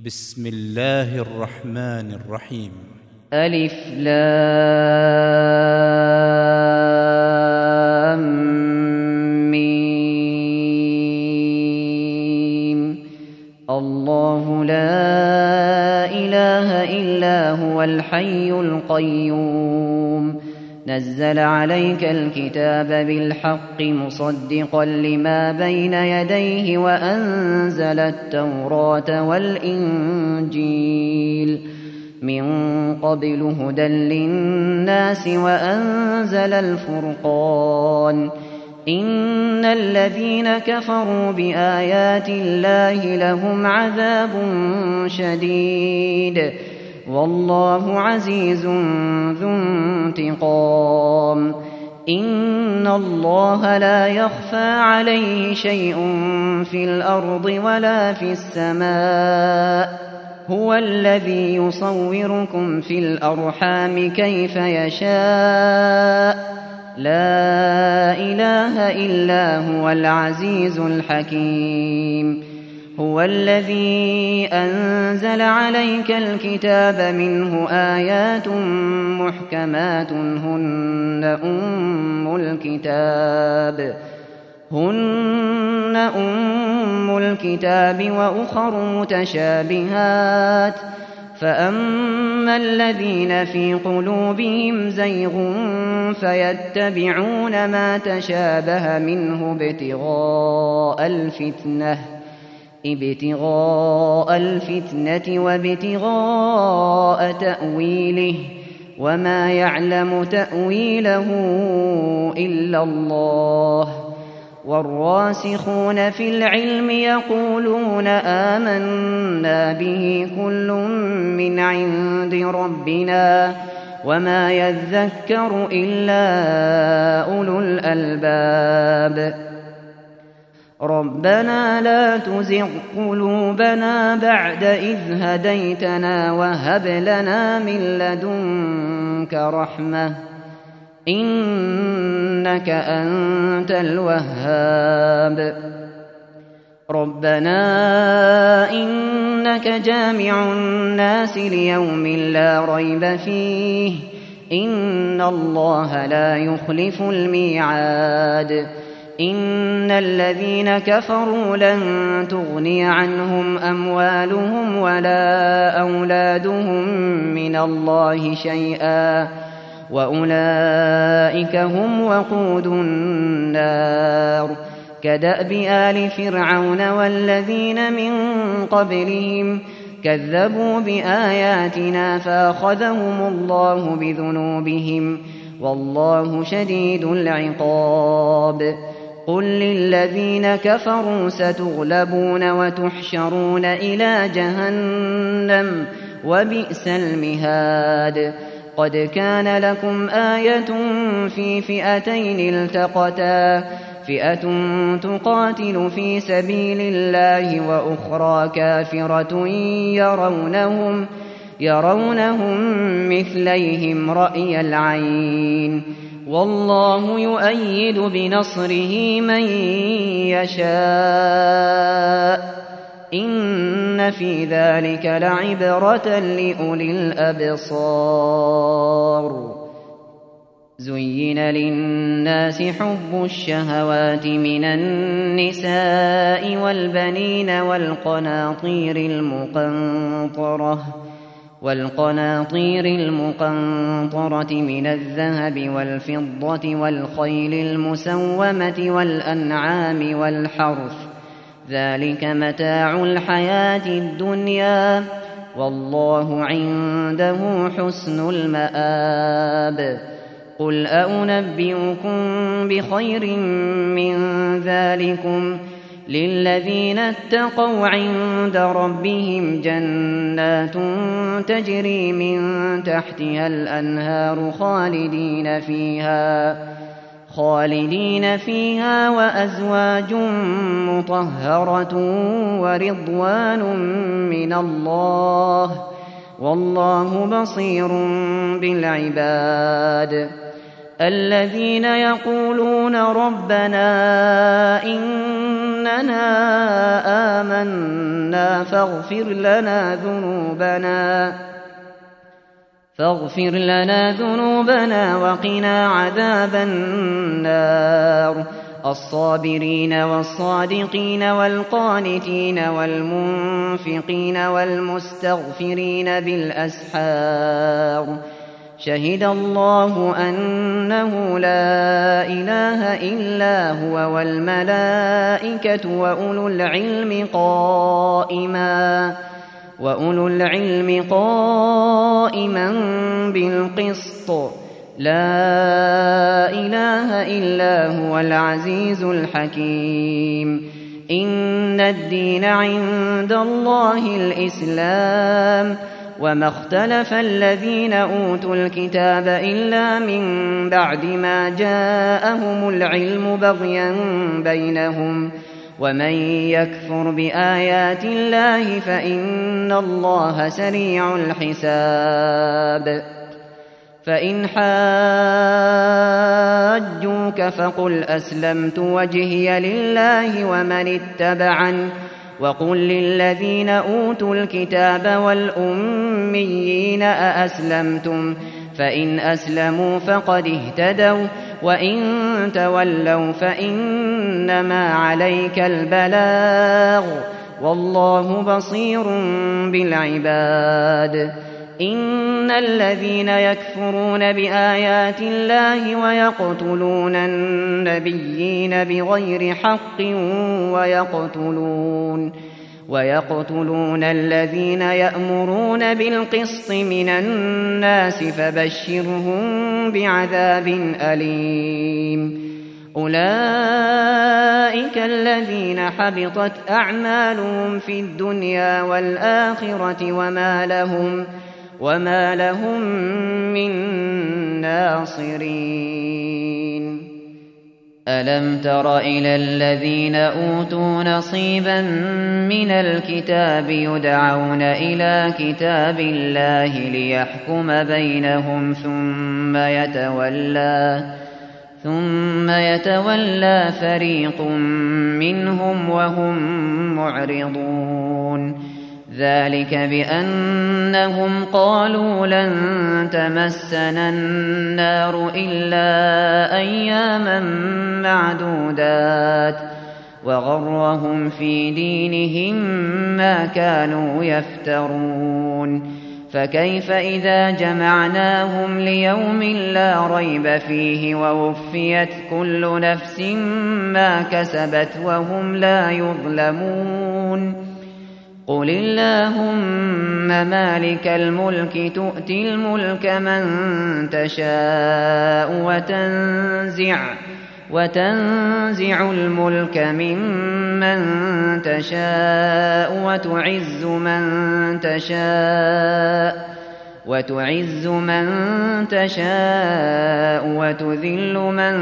بسم الله الرحمن الرحيم. ألف لام ميم. الله لا إله إلا هو الحي القيوم نزل عليك الكتاب بالحق مصدقا لما بين يديه وأنزل التوراة والإنجيل من قبل هدى للناس وأنزل الفرقان إن الذين كفروا بآيات الله لهم عذاب شديد والله عزيز ذو انتقام إن الله لا يخفى عليه شيء في الأرض ولا في السماء هو الذي يصوركم في الأرحام كيف يشاء لا إله إلا هو العزيز الحكيم هو الذي أنزل عليك الكتاب منه آيات محكمات هن أم الكتاب وأخر متشابهات فأما الذين في قلوبهم زيغ فيتبعون ما تشابه منه ابتغاء الفتنة وابتغاء تأويله وما يعلم تأويله إلا الله والراسخون في العلم يقولون آمنا به كل من عند ربنا وما يذكر إلا أولو الألباب ربنا لا تزغ قلوبنا بعد إذ هديتنا وهب لنا من لدنك رحمة إنك أنت الوهاب ربنا إنك جامع الناس ليوم لا ريب فيه إن الله لا يخلف الميعاد إن الذين كفروا لن تغني عنهم أموالهم ولا أولادهم من الله شيئا وأولئك هم وقود النار كدأب آل فرعون والذين من قبلهم كذبوا بآياتنا فأخذهم الله بذنوبهم والله شديد العقاب قل للذين كفروا ستغلبون وتحشرون إلى جهنم وبئس المهاد قد كان لكم آية في فئتين التقتا فئة تقاتل في سبيل الله وأخرى كافرة يرونهم مثليهم رأي العين والله يؤيد بنصره من يشاء إن في ذلك لعبرة لأولي الأبصار زين للناس حب الشهوات من النساء والبنين والقناطير المقنطرة من الذهب والفضة والخيل المسومة والأنعام والحرث ذلك متاع الحياة الدنيا والله عنده حسن المآب قل أنبئكم بخير من ذلكم للذين اتقوا عند ربهم جنات تجري من تحتها الأنهار خالدين فيها وأزواج مطهرة ورضوان من الله والله بصير بالعباد الذين يقولون ربنا إن إننا آمنا فاغفر لنا ذنوبنا وقنا عذاب النار الصابرين والصادقين والقانتين والمنفقين والمستغفرين بالأسحار شهد الله أنه لا إله إلا هو والملائكة وأولو العلم قائما بالقسط لا إله إلا هو العزيز الحكيم إن الدين عند الله الإسلام وما اختلف الذين أوتوا الكتاب إلا من بعد ما جاءهم العلم بغيا بينهم ومن يكفر بآيات الله فإن الله سريع الحساب فإن حاجوك فقل أسلمت وجهي لله ومن اتبعني وقل للذين أوتوا الكتاب والأميين أأسلمتم فإن أسلموا فقد اهتدوا وإن تولوا فإنما عليك البلاغ والله بصير بالعباد إن الذين يكفرون بآيات الله ويقتلون النبيين بغير حق ويقتلون الذين يأمرون بالقسط من الناس فبشرهم بعذاب أليم أولئك الذين حبطت أعمالهم في الدنيا والآخرة وما لهم من ناصرين ألم تر إلى الذين أوتوا نصيبا من الكتاب يدعون إلى كتاب الله ليحكم بينهم ثم يتولى فريق منهم وهم معرضون ذلك بأنهم قالوا لن تمسنا النار إلا أياما معدودات وغرهم في دينهم ما كانوا يفترون فكيف إذا جمعناهم ليوم لا ريب فيه ووفيت كل نفس ما كسبت وهم لا يظلمون قل اللهم مالك الملك تؤتي الملك من تشاء وتنزع الملك ممن تشاء وتعز من تشاء وتذل من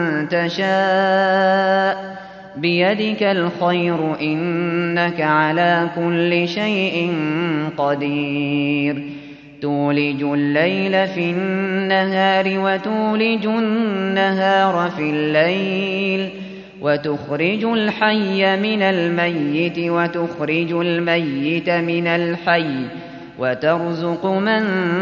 تشاء بيدك الخير إنك على كل شيء قدير تولج الليل في النهار وتولج النهار في الليل وتخرج الحي من الميت وتخرج الميت من الحي وترزق من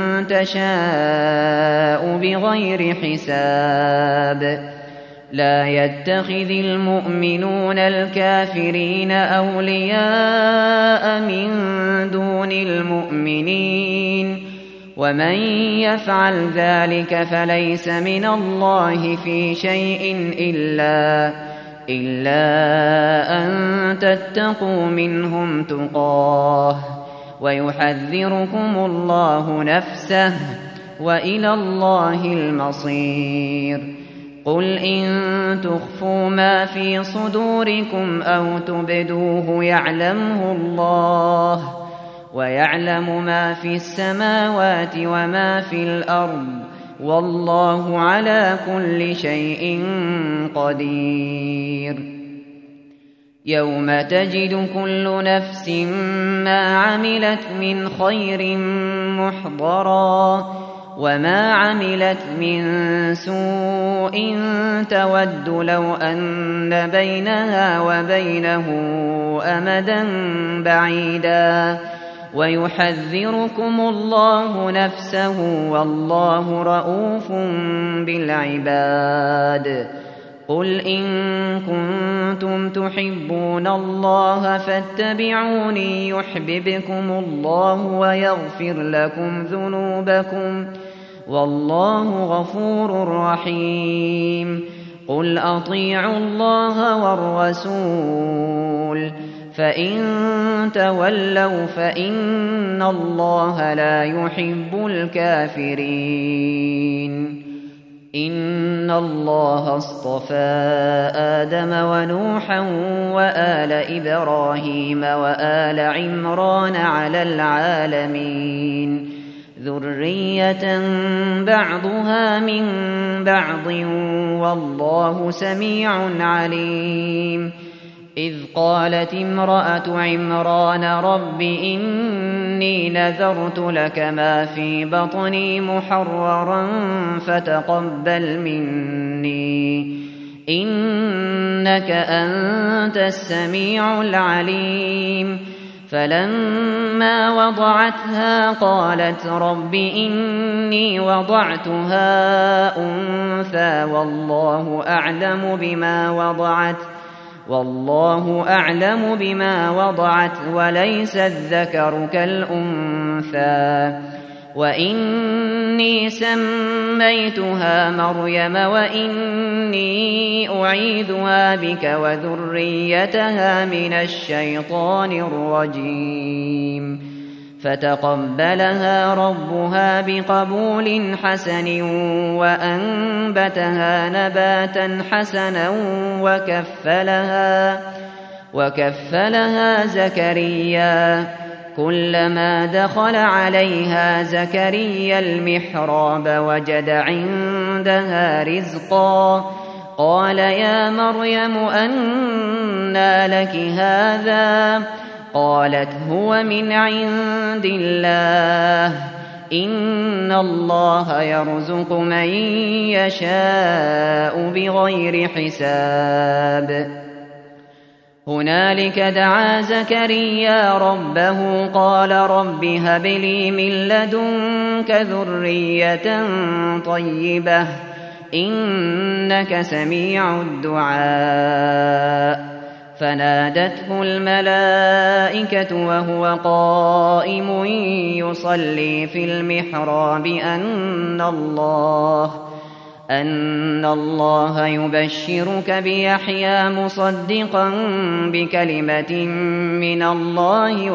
تشاء بغير حساب لا يتخذ المؤمنون الكافرين أولياء من دون المؤمنين ومن يفعل ذلك فليس من الله في شيء إلا أن تتقوا منهم تقاه ويحذركم الله نفسه وإلى الله المصير قل إن تخفوا ما في صدوركم أو تبدوه يعلمه الله ويعلم ما في السماوات وما في الأرض والله على كل شيء قدير يوم تجد كل نفس ما عملت من خير محضرا وما عملت من سوء تود لو أن بينها وبينه أمدا بعيدا ويحذركم الله نفسه والله رءوف بالعباد قل إن كنتم تحبون الله فاتبعوني يحببكم الله ويغفر لكم ذنوبكم والله غفور رحيم قل أطيعوا الله والرسول فإن تولوا فإن الله لا يحب الكافرين إن الله اصطفى آدم ونوحا وآل إبراهيم وآل عمران على العالمين ذرية بعضها من بعض والله سميع عليم إذ قالت امرأة عمران رب إني نذرت لك ما في بطني محررا فتقبل مني إنك أنت السميع العليم فلما وضعتها قالت رب إني وضعتها أنثى والله أعلم بما وضعت وليس الذكر كالأنثى وإني سميتها مريم وإني أعيذها بك وذريتها من الشيطان الرجيم فتقبلها ربها بقبول حسن وأنبتها نباتا حسنا وكفلها زكريا كلما دخل عليها زكريا المحراب وجد عندها رزقا قال يا مريم أنى لك هذا قالت هو من عند الله إن الله يرزق من يشاء بغير حساب هنالك دعا زكريا ربه قال رب هب لي من لدنك ذرية طيبة إنك سميع الدعاء فنادته الملائكة وهو قائم يصلي في المحراب أن الله يبشرك بيحيى مصدقا بكلمة من الله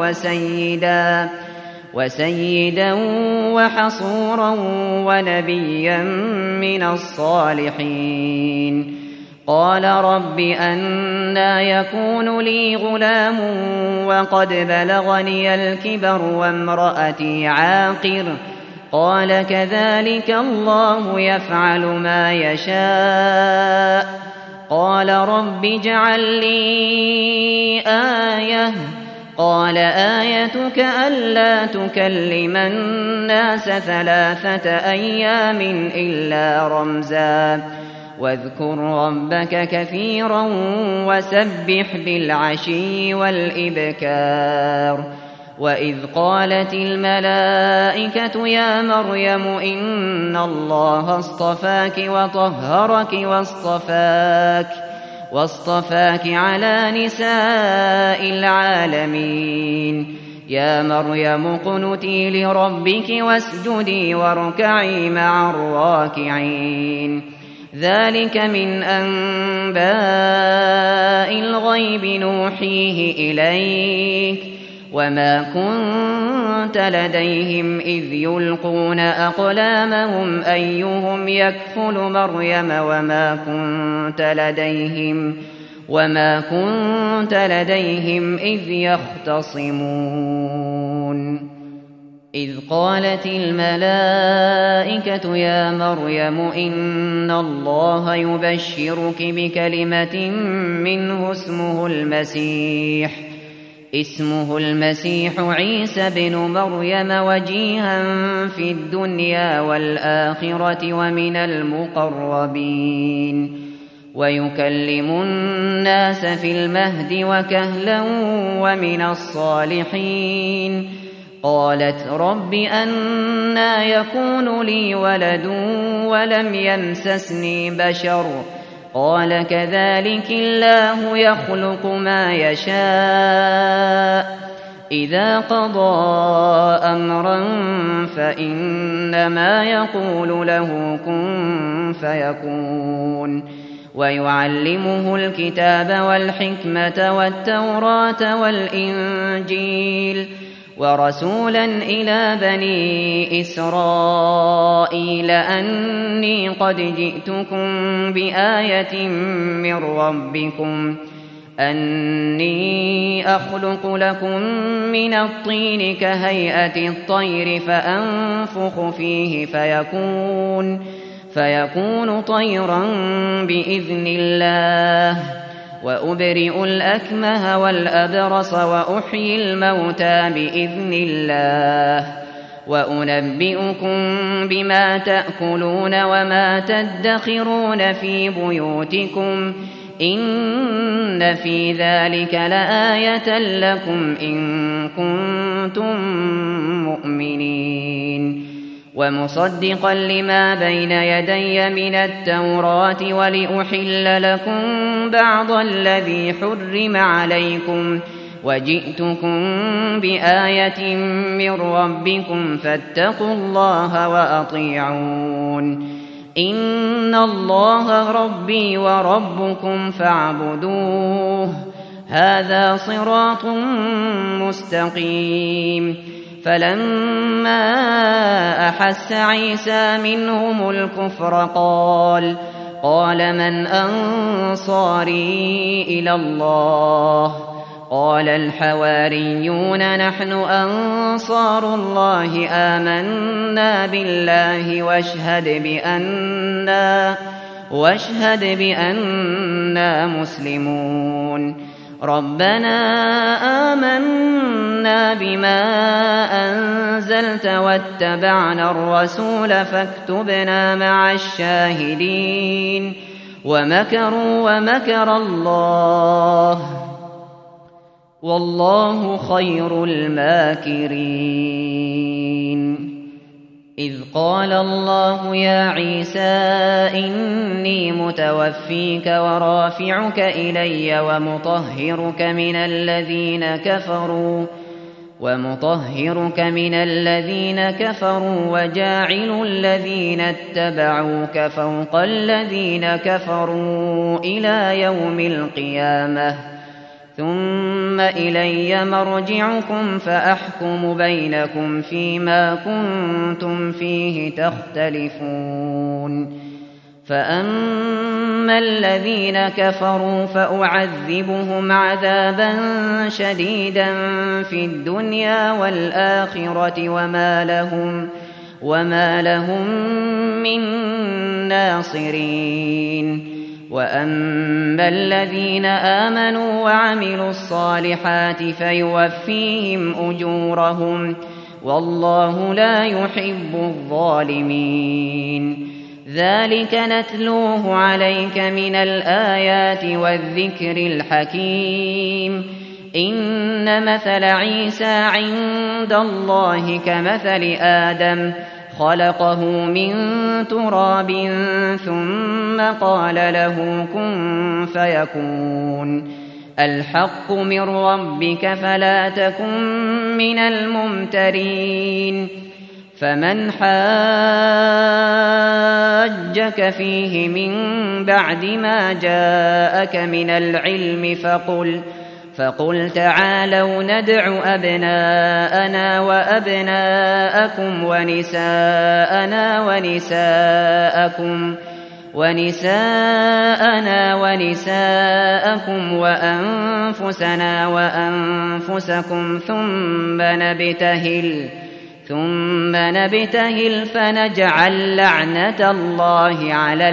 وسيدا وحصورا ونبيا من الصالحين قال رب أنى يكون لي غلام وقد بلغني الكبر وامرأتي عاقر قال كذلك الله يفعل ما يشاء قال رب اجعل لي آية قال آيتك ألا تكلم الناس 3 أيام إلا رمزا واذكر ربك كثيرا وسبح بالعشي والإبكار وإذ قالت الملائكة يا مريم إن الله اصطفاك وطهرك واصطفاك على نساء العالمين يا مريم اقنتي لربك واسجدي واركعي مع الراكعين ذلك من أنباء الغيب نوحيه إليك وما كنت لديهم إذ يلقون أقلامهم أيهم يكفل مريم وما كنت لديهم إذ يختصمون إذ قالت الملائكة يا مريم إن الله يبشرك بكلمة منه اسمه المسيح اسمه المسيح عيسى بن مريم وجيها في الدنيا والآخرة ومن المقربين ويكلم الناس في المهد وكهلا ومن الصالحين. قالت رب أنى يكون لي ولد ولم يمسسني بشر قال كذلك الله يخلق ما يشاء إذا قضى أمرا فإنما يقول له كن فيكون. ويعلمه الكتاب والحكمة والتوراة والإنجيل ورسولا إلى بني إسرائيل أني قد جئتكم بآية من ربكم أني أخلق لكم من الطين كهيئة الطير فأنفخ فيه فيكون طيرا بإذن الله وأبرئ الأكمه والأبرص وأحيي الموتى بإذن الله وأنبئكم بما تأكلون وما تدخرون في بيوتكم إن في ذلك لآية لكم إن كنتم مؤمنين. ومصدقا لما بين يدي من التوراة ولأحل لكم بعض الذي حرم عليكم وجئتكم بآية من ربكم فاتقوا الله وأطيعون. إن الله ربي وربكم فاعبدوه هذا صراط مستقيم. فلما أحس عيسى منهم الكفر قال من أنصاري إلى الله قال الحواريون نحن أنصار الله آمنا بالله واشهد بأننا مسلمون. ربنا آمنا بما أنزلت واتبعنا الرسول فاكتبنا مع الشاهدين. ومكروا ومكر الله والله خير الماكرين. إذ قال الله يا عيسى إني متوفيك ورافعك إلي ومطهرك من الذين كفروا وجاعل الذين اتبعوك فوق الذين كفروا إلى يوم القيامة ثم إلي مرجعكم فأحكم بينكم فيما كنتم فيه تختلفون. فأما الذين كفروا فأعذبهم عذابا شديدا في الدنيا والآخرة وما لهم من ناصرين. وأما الذين آمنوا وعملوا الصالحات فيوفيهم أجورهم والله لا يحب الظالمين. ذلك نتلوه عليك من الآيات والذكر الحكيم. إن مثل عيسى عند الله كمثل آدم خلقه من تراب ثم قال له كن فيكون. الحق من ربك فلا تكن من الممترين. فمن حاجك فيه من بعد ما جاءك من العلم فقل تعالوا ندع أبناءنا وأبناءكم ونساءنا ونساءكم وأنفسنا وأنفسكم ثم نبتهل فنجعل لعنة الله على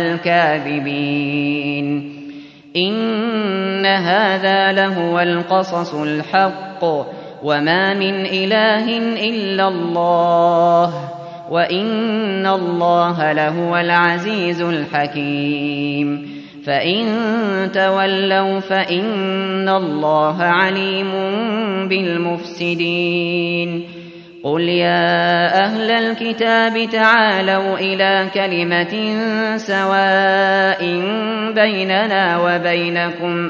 الكاذبين. إن هذا لهو القصص الحق بالحق وما من إله إلا الله وإن الله لهو العزيز الحكيم فإن تولوا فإن الله عليم بالمفسدين قل يا أهل الكتاب تعالوا إلى كلمة سواء بيننا وبينكم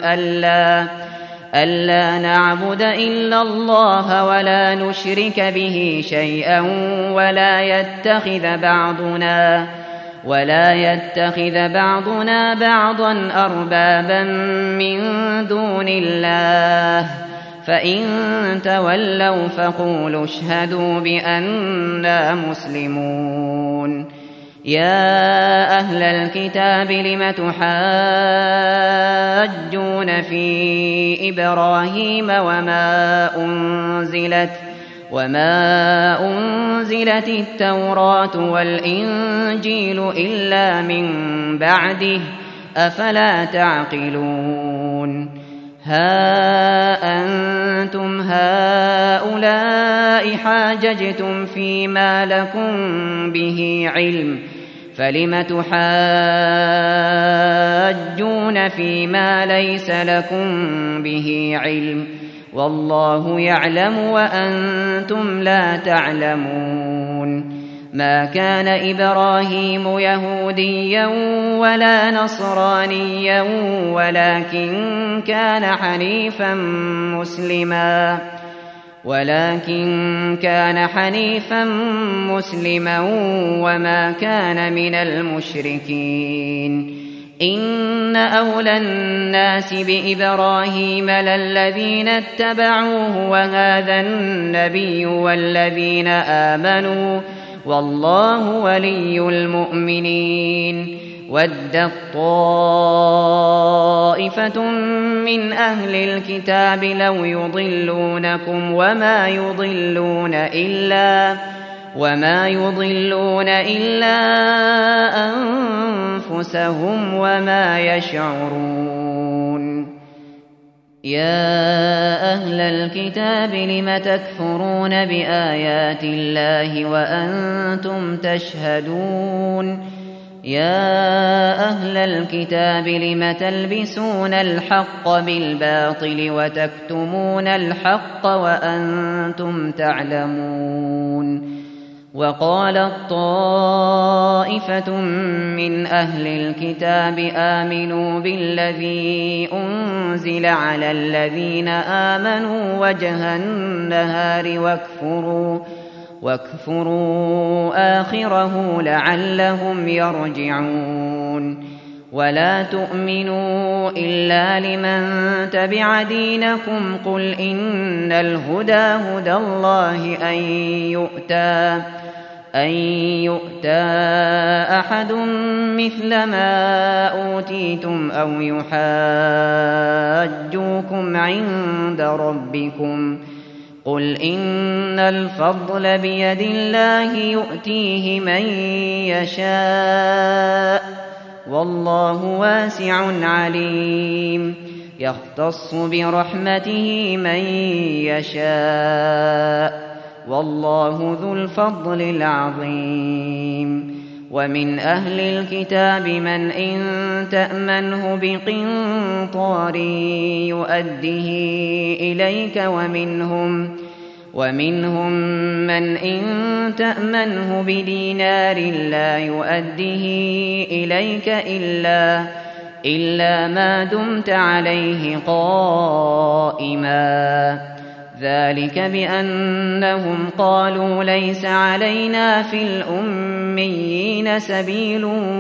ألا نعبد إلا الله ولا نشرك به شيئا ولا يتخذ بعضنا بعضا أربابا من دون الله فإن تولوا فقولوا اشهدوا بأننا مسلمون يا أهل الكتاب لم تحاجون في إبراهيم وما أنزلت التوراة والإنجيل إلا من بعده أفلا تعقلون ها أنتم هؤلاء حاججتم فيما لكم به علم فلم تحاجون فيما ليس لكم به علم والله يعلم وأنتم لا تعلمون ما كان إبراهيم يهوديا ولا نصرانيا ولكن كان حنيفا مسلما وما كان من المشركين إن أولى الناس بإبراهيم للذين اتبعوه وهذا النبي والذين آمنوا والله ولي المؤمنين ودت طائفة من أهل الكتاب لو يضلونكم وما يضلون إلا أنفسهم وما يشعرون يا أهل الكتاب لم تكفرون بآيات الله وأنتم تشهدون يا أهل الكتاب لم تلبسون الحق بالباطل وتكتمون الحق وأنتم تعلمون وقالت طائفة من أهل الكتاب آمنوا بالذي أنزل على الذين آمنوا وجه النهار واكفروا آخره لعلهم يرجعون ولا تؤمنوا إلا لمن تبع دينكم قل إن الهدى هدى الله أن يؤتى أحد مثل ما أوتيتم أو يحاجوكم عند ربكم قل إن الفضل بيد الله يؤتيه من يشاء والله واسع عليم يختص برحمته من يشاء والله ذو الفضل العظيم ومن أهل الكتاب من إن تأمنه بقنطار يؤده إليك ومنهم من إن تأمنه بدينار لا يؤده إليك إلا ما دمت عليه قائما ذلك بأنهم قالوا ليس علينا في الأميين سبيل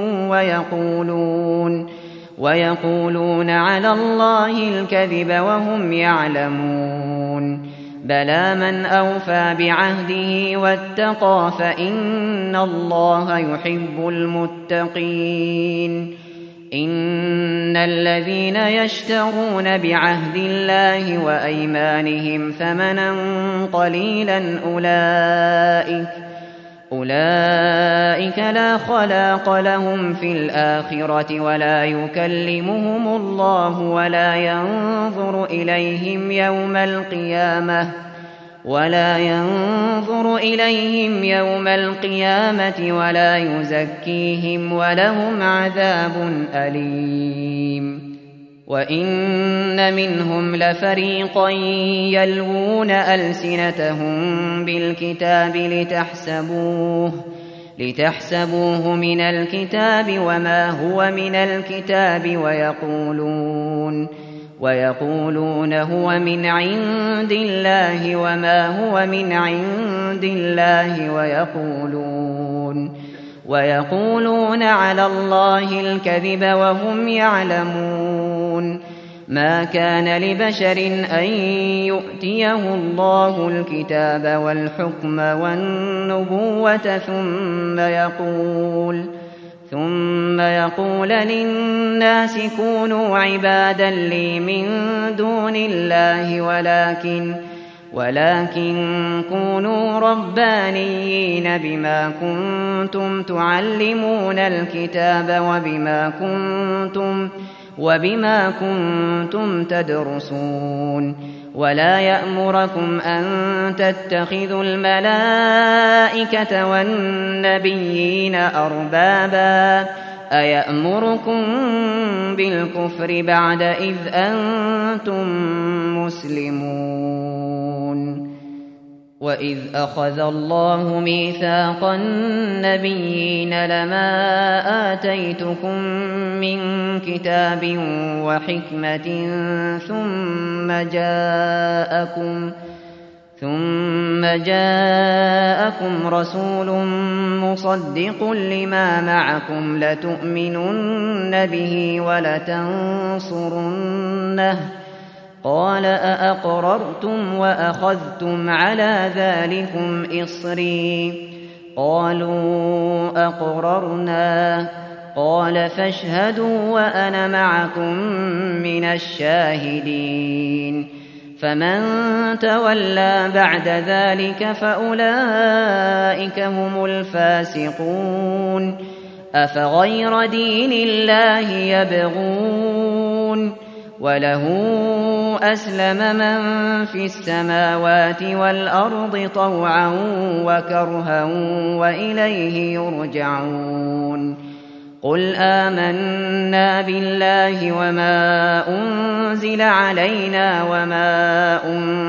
ويقولون على الله الكذب وهم يعلمون بلى من أوفى بعهده واتقى فإن الله يحب المتقين إن الذين يشترون بعهد الله وأيمانهم ثمنا قليلا أولئك لا خلاق لهم في الآخرة ولا يكلمهم الله ولا ينظر إليهم يوم القيامة ولا يزكيهم ولهم عذاب أليم. وإن منهم لفريقا يلوون ألسنتهم بالكتاب لتحسبوه من الكتاب وما هو من الكتاب ويقولون هو من عند الله وما هو من عند الله ويقولون على الله الكذب وهم يعلمون. ما كان لبشر أن يؤتيه الله الكتاب والحكم والنبوة ثم يقول للناس كونوا عبادا لي من دون الله ولكن كونوا ربانيين بما كنتم تعلمون الكتاب وبما كنتم تدرسون. ولا يأمركم أن تتخذوا الملائكة والنبيين أربابا أيأمركم بالكفر بعد إذ أنتم مسلمون. وإذ أخذ الله ميثاق النبيين لما آتيتكم من كتاب وحكمة ثم جاءكم رسول مصدق لما معكم لتؤمنن به ولتنصرنه قال أأقررتم وأخذتم على ذلكم إصري قالوا أقررنا قال فاشهدوا وأنا معكم من الشاهدين. فمن تولى بعد ذلك فأولئك هم الفاسقون. أفغير دين الله يبغون وله أسلم من في السماوات والأرض طوعا وكرها وإليه يرجعون. قل آمنا بالله وما أنزل علينا وما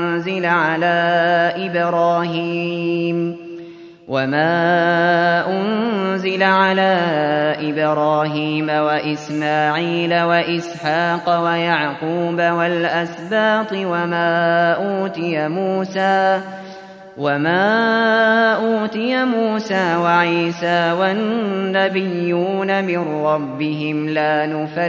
أنزل على إبراهيم وإسماعيل وإسحاق ويعقوب والأسباط وما أوتي موسى وعيسى والنبيون من ربهم لا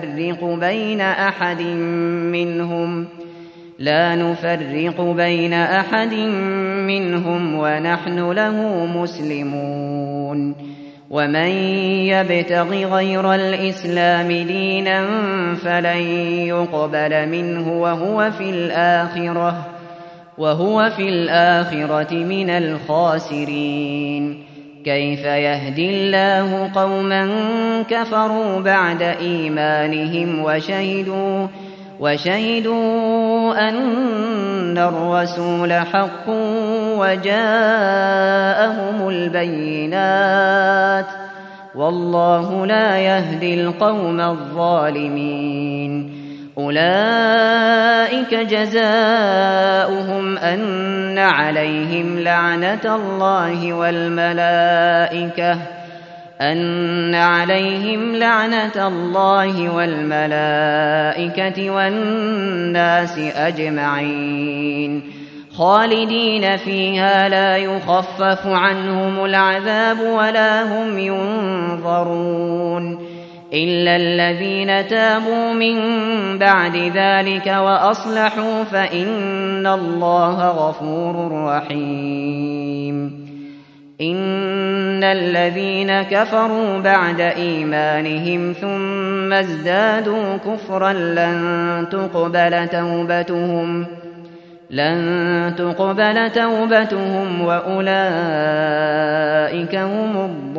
نفرق بين أحد منهم ونحن له مسلمون. ومن يبتغ غير الإسلام دينا فلن يقبل منه وهو في الآخرة من الخاسرين. كيف يهدي الله قوما كفروا بعد إيمانهم وشهدوا أن الرسول حق وجاءهم البينات والله لا يهدي القوم الظالمين. أولئك جزاؤهم أن عليهم لعنة الله والملائكة والناس أجمعين خالدين فيها لا يخفف عنهم العذاب ولا هم ينظرون إلا الذين تابوا من بعد ذلك وأصلحوا فإن الله غفور رحيم. إن الذين كفروا بعد إيمانهم ثم ازدادوا كفرا لن تقبل توبتهم لن تقبل توبتهم وأولئك هم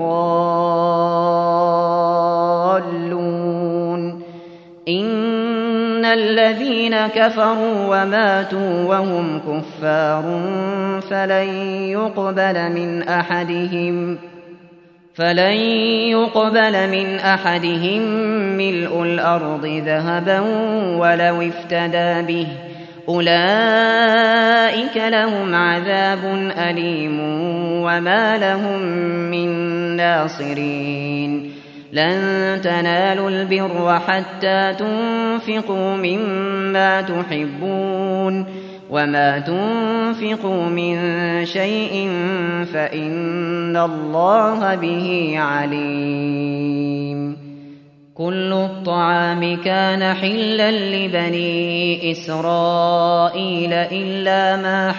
الضالون. إن الذين كفروا وماتوا وهم كفار فلن يقبل من أحدهم ملء الأرض ذهبا ولو افتدى به، أولئك لهم عذاب أليم وما لهم من ناصرين. لن تنالوا البر حتى تنفقوا مما تحبون، وما تنفقوا من شيء فإن الله به عليم. كل الطعام كان حلا لبني إسرائيل إلا ما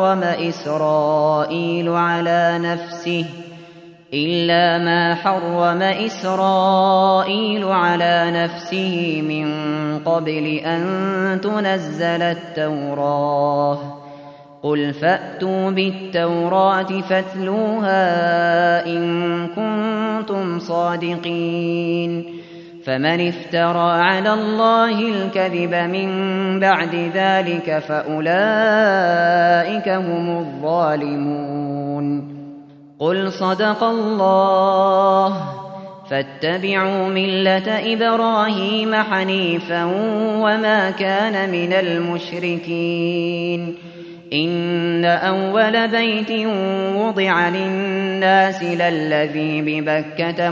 حرم إسرائيل على نفسه من قبل أن تنزل التوراة. قل فأتوا بالتوراة فاتلوها إن كنتم صادقين. فمن افترى على الله الكذب من بعد ذلك فأولئك هم الظالمون. قل صدق الله، فاتبعوا ملة إبراهيم حنيفا وما كان من المشركين. إن أول بيت وضع للناس للذي ببكة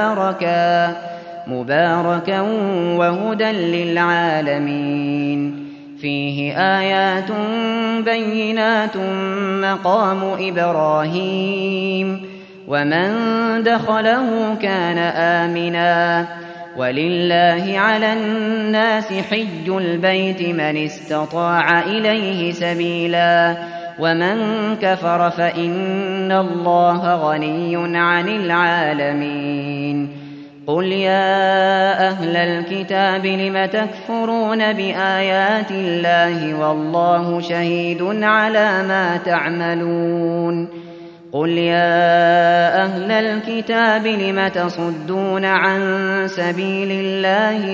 مباركا وهدى للعالمين. فيه آيات بينات مقام إبراهيم ومن دخله كان آمنا. ولله على الناس حج البيت من استطاع إليه سبيلا، ومن كفر فإن الله غني عن العالمين. قل يا أهل الكتاب لم تكفرون بآيات الله والله شهيد على ما تعملون. قل يا أهل الكتاب لم تصدون عن سبيل الله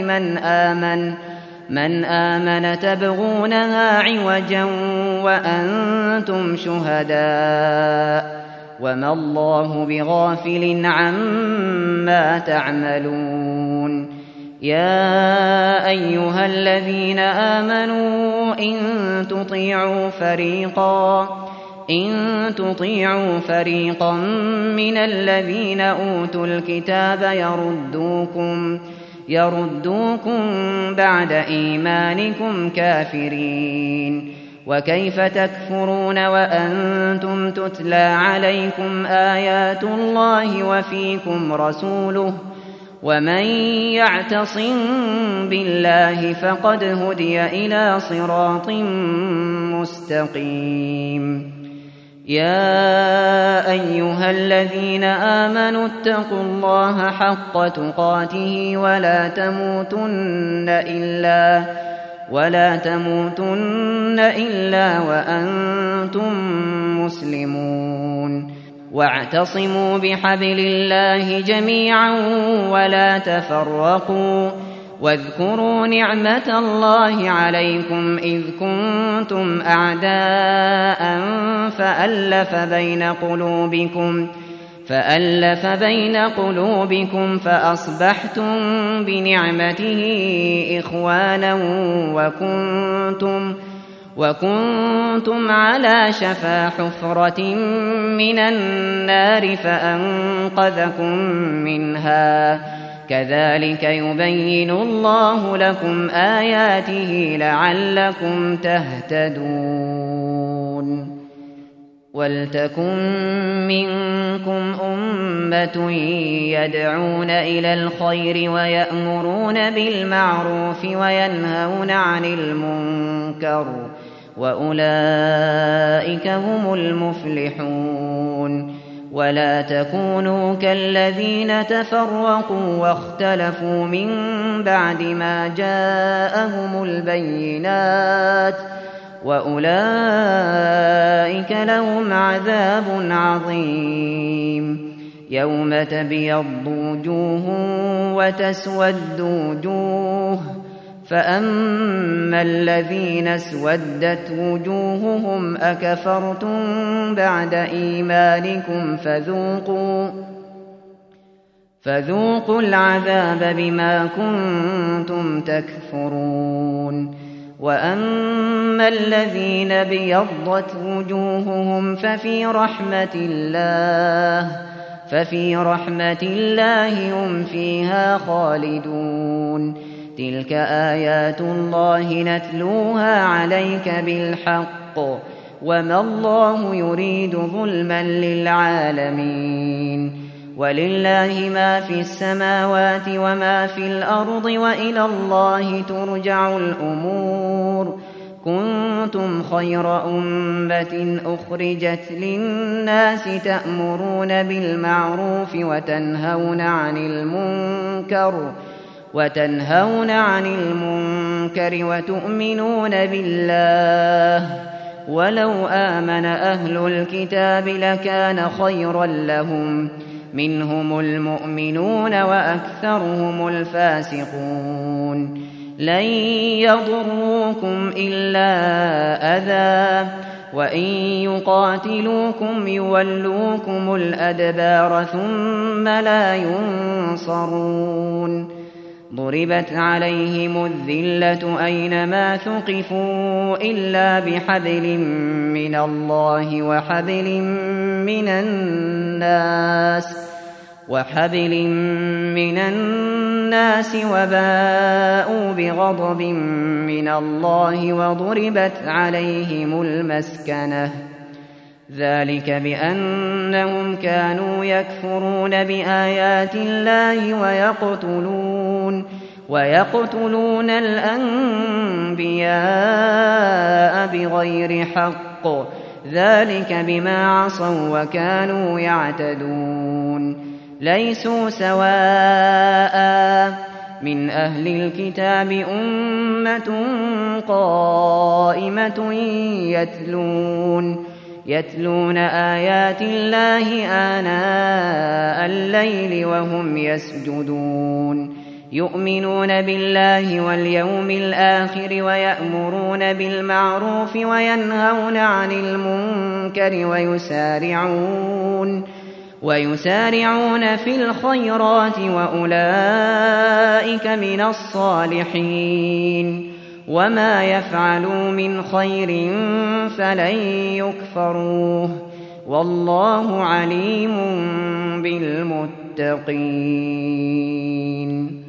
من آمن تبغونها عوجا وأنتم شهداء، وما الله بغافل عما تعملون. يا أيها الذين آمنوا إن تطيعوا فريقا من الذين أوتوا الكتاب يردوكم بعد إيمانكم كافرين. وكيف تكفرون وأنتم تتلى عليكم آيات الله وفيكم رسوله؟ ومن يعتصم بالله فقد هدي إلى صراط مستقيم. يا أيها الذين آمنوا اتقوا الله حق تقاته ولا تموتن إلا وأنتم مسلمون. واعتصموا بحبل الله جميعا ولا تفرقوا. واذكروا نعمة الله عليكم إذ كنتم أعداء فألف بين قلوبكم فأصبحتم بنعمته إخوانا وكنتم على شفا حفرة من النار فأنقذكم منها. كذلك يبين الله لكم آياته لعلكم تهتدون. ولتكن منكم أمة يدعون إلى الخير ويأمرون بالمعروف وينهون عن المنكر، وأولئك هم المفلحون. ولا تكونوا كالذين تفرقوا واختلفوا من بعد ما جاءهم البينات، وأولئك لهم عذاب عظيم. يوم تبيض وجوه وتسود وجوه، فأما الذين اسودت وجوههم أكفرتم بعد إيمانكم فذوقوا العذاب بما كنتم تكفرون. وأما الذين ابيضت وجوههم ففي رحمة الله هم فيها خالدون. تلك آيات الله نتلوها عليك بالحق، وما الله يريد ظلما للعالمين. ولله ما في السماوات وما في الأرض، وإلى الله ترجع الأمور. كنتم خير أمة أخرجت للناس تأمرون بالمعروف وتنهون عن المنكر وتؤمنون بالله. ولو آمن أهل الكتاب لكان خيرا لهم، منهم المؤمنون وأكثرهم الفاسقون. لن يضروكم إلا أذى، وإن يقاتلوكم يولوكم الأدبار ثم لا ينصرون. ضربت عليهم الذلة أينما ثقفوا إلا بحبل من الله وحبل من الناس وباءوا بغضب من الله وضربت عليهم المسكنة. ذلك بأنهم كانوا يكفرون بآيات الله ويقتلون الأنبياء بغير حق. ذلك بما عصوا وكانوا يعتدون. ليسوا سواء، من أهل الكتاب أمة قائمة يتلون آيات الله آناء الليل وهم يسجدون. يؤمنون بالله واليوم الآخر ويأمرون بالمعروف وينهون عن المنكر ويسارعون في الخيرات وأولئك من الصالحين. وما يفعلوا من خير فلن يكفروه، والله عليم بالمتقين.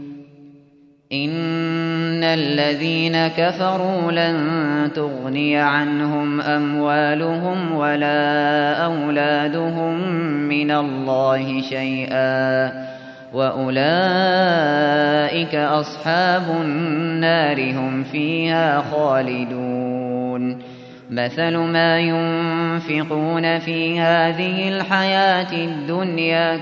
إن الذين كفروا لن تغني عنهم أموالهم ولا أولادهم من الله شيئا، وأولئك أصحاب النار هم فيها خالدون. مثل ما ينفقون في هذه الحياة الدنيا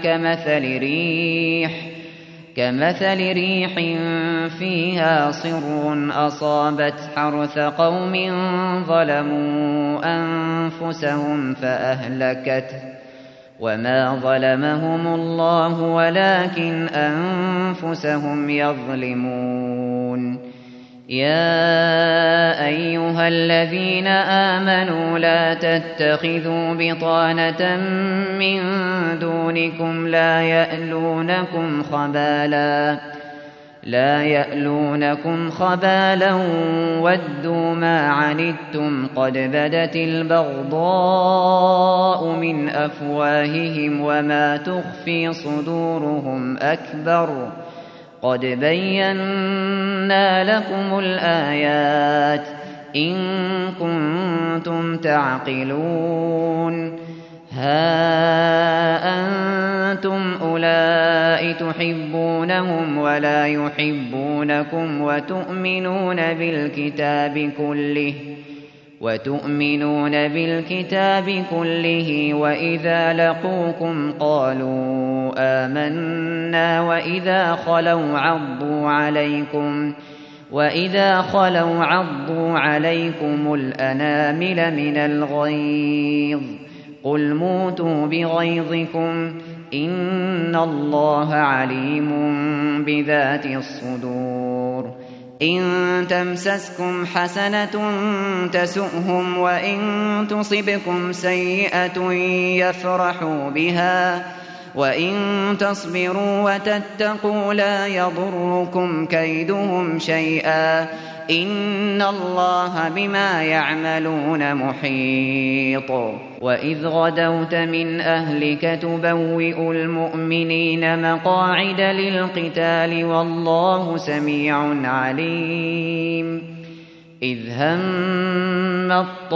كمثل ريح فيها صر أصابت حرث قوم ظلموا أنفسهم فأهلكته، وما ظلمهم الله ولكن أنفسهم يظلمون. يا أيها الذين آمنوا لا تتخذوا بطانة من دونكم لا يألونكم خبالا ودوا ما عنتم قد بدت البغضاء من أفواههم وما تخفي صدورهم أكبر. قد بينا لكم الآيات إن كنتم تعقلون. ها أنتم أولئك تحبونهم ولا يحبونكم وتؤمنون بالكتاب كله وإذا لقوكم قالوا آمنا وإذا خلوا عضوا عليكم الأنامل من الغيظ قل موتوا بغيظكم إن الله عليم بذات الصدور إن تمسسكم حسنة تسؤهم وإن تصبكم سيئة يفرحوا بها وإن تصبروا وتتقوا لا يضركم كيدهم شيئا إن الله بما يعملون محيط وإذ غدوت من أهلك تبوئ المؤمنين مقاعد للقتال والله سميع عليم إذ هم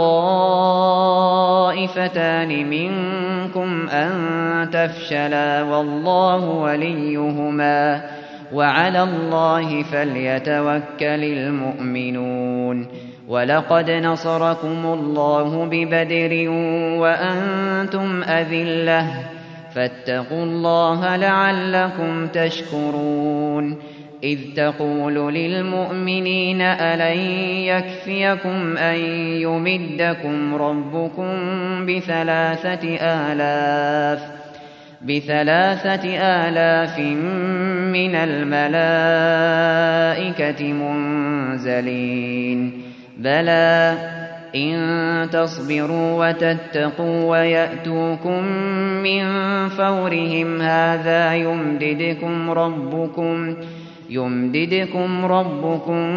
الطائفتان منكم أن تفشلا والله وليهما وعلى الله فليتوكل المؤمنون ولقد نصركم الله ببدر وأنتم أذلة فاتقوا الله لعلكم تشكرون إذ تقول للمؤمنين ألن يكفيكم أن يمدكم ربكم ب3,000 من الملائكة منزلين بلى إن تصبروا وتتقوا ويأتوكم من فورهم هذا يمددكم ربكم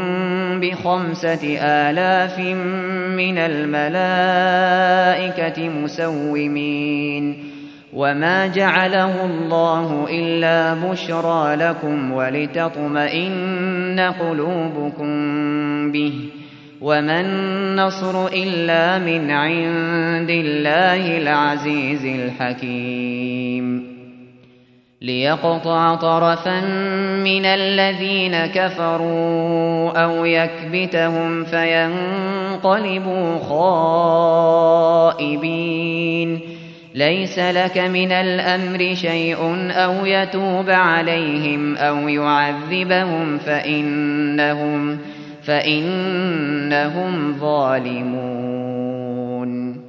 ب5,000 من الملائكة مسومين وما جعله الله إلا بشرى لكم ولتطمئن قلوبكم به وما النصر إلا من عند الله العزيز الحكيم ليقطع طرفا من الذين كفروا أو يكبتهم فينقلبوا خائبين ليس لك من الأمر شيء أو يتوب عليهم أو يعذبهم فإنهم ظالمون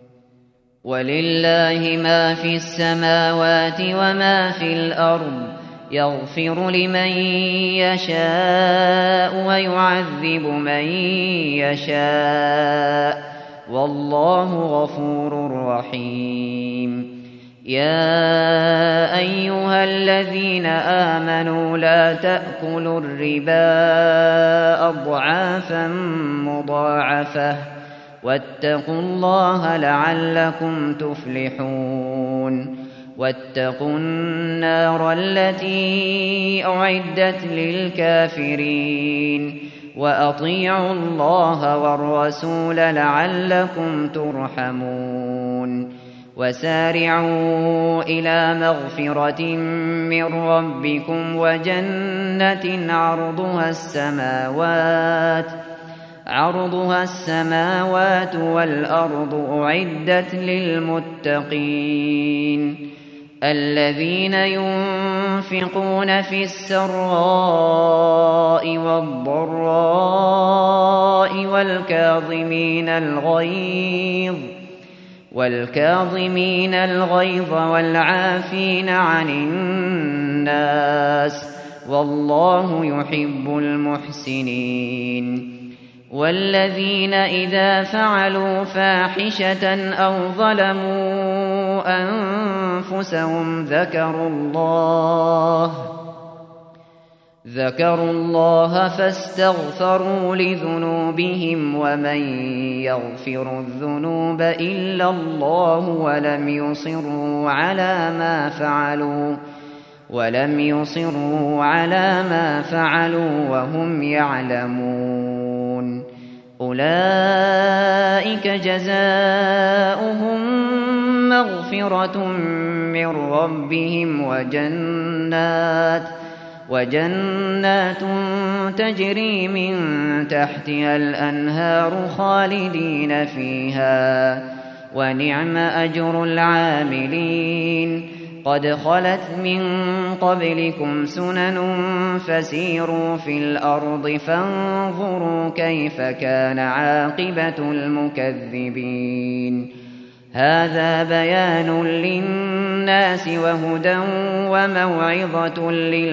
ولله ما في السماوات وما في الأرض يغفر لمن يشاء ويعذب من يشاء والله غفور رحيم يا أيها الذين آمنوا لا تأكلوا الربا أضعافا مضاعفة واتقوا الله لعلكم تفلحون واتقوا النار التي أعدت للكافرين وأطيعوا الله والرسول لعلكم ترحمون وسارعوا إلى مغفرة من ربكم وجنة عرضها السماوات والأرض أعدت للمتقين الذين ينفقون في السراء والضراء والكاظمين الغيظ والعافين عن الناس والله يحب المحسنين والذين إذا فعلوا فاحشة أو ظلموا أنفسهم ذكروا الله فاستغفروا لذنوبهم ومن يغفر الذنوب إلا الله ولم يصروا على ما فعلوا وهم يعلمون أولئك جزاؤهم مغفرة من ربهم وجنات تجري من تحتها الأنهار خالدين فيها ونعم أجر العاملين قد خلت من قبلكم سنن فسيروا في الأرض فانظروا كيف كان عاقبة المكذبين هذا بيان للناس وهدى وموعظة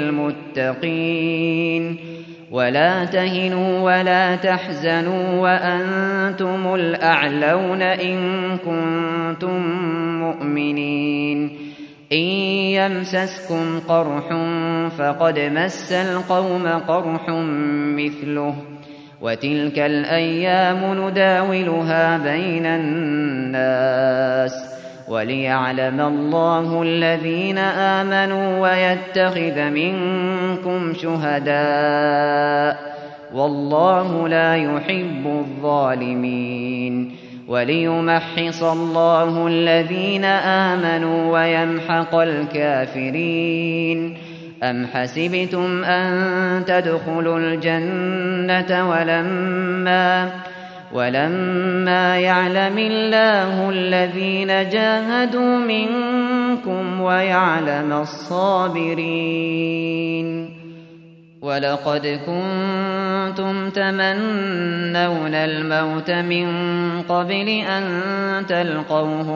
للمتقين ولا تهنوا ولا تحزنوا وأنتم الأعلون إن كنتم مؤمنين إن يمسسكم قرح فقد مس القوم قرح مثله وتلك الأيام نداولها بين الناس وليعلم الله الذين آمنوا ويتخذ منكم شهداء والله لا يحب الظالمين وليمحص الله الذين آمنوا ويمحق الكافرين أم حسبتم أن تدخلوا الجنة ولما يعلم الله الذين جاهدوا منكم ويعلم الصابرين ولقد كنتم تمنون الموت من قبل أن تلقوه